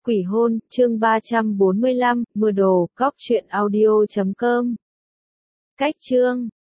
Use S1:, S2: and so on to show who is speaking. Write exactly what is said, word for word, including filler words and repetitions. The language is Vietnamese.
S1: Quỷ hôn, chương ba trăm bốn mươi lăm, mưa đồ, cóc truyện audio chấm com. Cách chương